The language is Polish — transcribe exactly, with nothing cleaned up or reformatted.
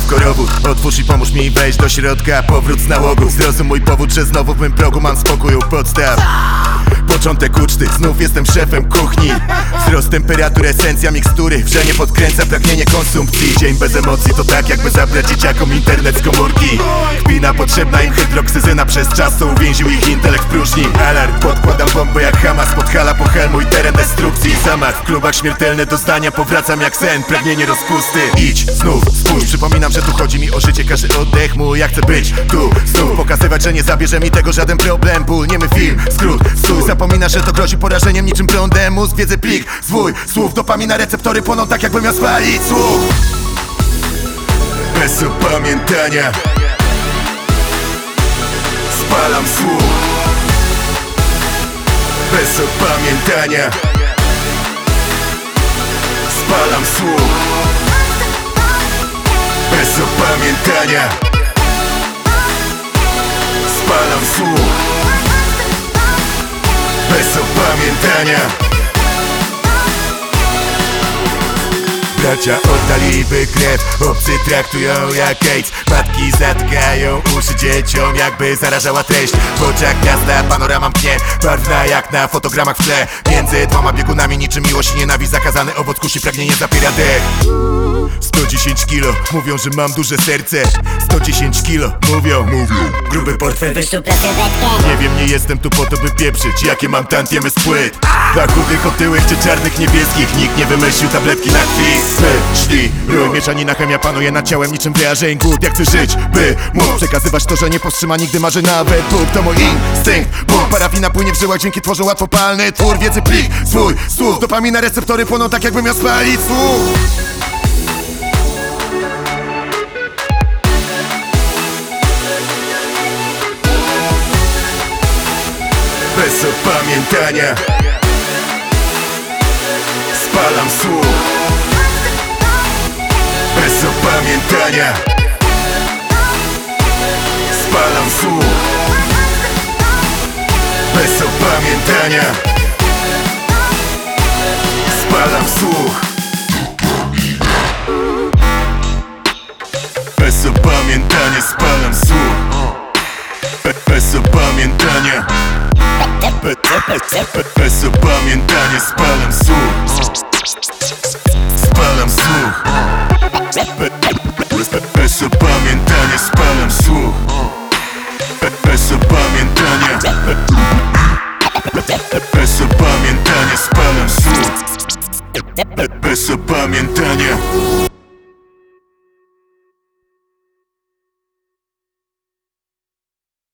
korowód. Otwórz i pomóż mi wejść do środka, powrót z nałogu. Zrozum mój powód, że znowu w mym progu mam spokój u podstaw. Początek uczty, znów jestem szefem kuchni. Wzrost temperatury, esencja mikstury. Wrzenie podkręca pragnienie konsumpcji. Dzień bez emocji to tak jakby zabrać dzieciakom internet z komórki. Kpina potrzebna im hydroksyzyna przez czas, co uwięził ich intelekt w próżni. Alarm, podkładam bombę jak Hamas. Podhala po hel mój teren destrukcji. Zamach w klubach śmiertelne doznania. Powracam jak sen, pragnienie rozpusty. Idź, znów, spójrz, przypominam, że tu chodzi mi o życie. Każdy oddech mój, ja chcę być tu, znów. Pokazywać, że nie zabierze mi tego żaden problem. Ból, niemy film, skrót, stój. Zapomina, że to grozi porażeniem niczym prądem. Mózg, wiedzy, plik, zwój, słów. Dopamina, receptory płoną tak jakbym miał spalić słuch. Bez opamiętania spalam słuch. Bez opamiętania spalam słuch. Bez opamiętania spalam słuch. Bez opamiętania. Bracia oddaliby krew, obcy traktują jak AIDS. Matki zatkają uszy dzieciom, jakby zarażała treść. W oczach miasta panorama mknie, barwna jak na fotogramach w tle. Między dwoma biegunami niczym miłość i nienawiść. Zakazany owoc kusi, pragnienie zapiera dech. sto dziesięć kilo, mówią, że mam duże serce. sto dziesięć kilo, mówią, mówią. Gruby portfel, Wyszczupla sylwetkę. nie wiem, nie jestem tu po to, by pieprzyć. Jakie mam tantiemy z płyt. Dla chudych, otyłych czy czarnych, niebieskich. Nikt nie wymyślił tabletki na krwi. Myśli, rój, mieszanina, chemia panuje nad ciałem niczym wyjarzeń głód. Ja chcę żyć, by móc przekazywać to, że nie powstrzyma nigdy marzy nawet Bóg. To mój instynkt, Bóg. Parafina płynie w żyłach, dzięki tworzą łatwopalny twór. Wiedzy plik, swój, słów. Dopamina, receptory płoną tak jakbym miał spalić słuch. Bez opamiętania spalam słuch. Bez opamiętania spalam słuch. Bez opamiętania spalam słuch. Bez opamiętania spalam słuch. Be- Bez opamiętania Be- be- be- Bez opamiętania spalam słuch. Spalam słuch. Be- be- Bez opamiętania spalam słuch. Be- Bez opamiętania Be- Bez opamiętania spalam słuch. Be- Bez opamiętania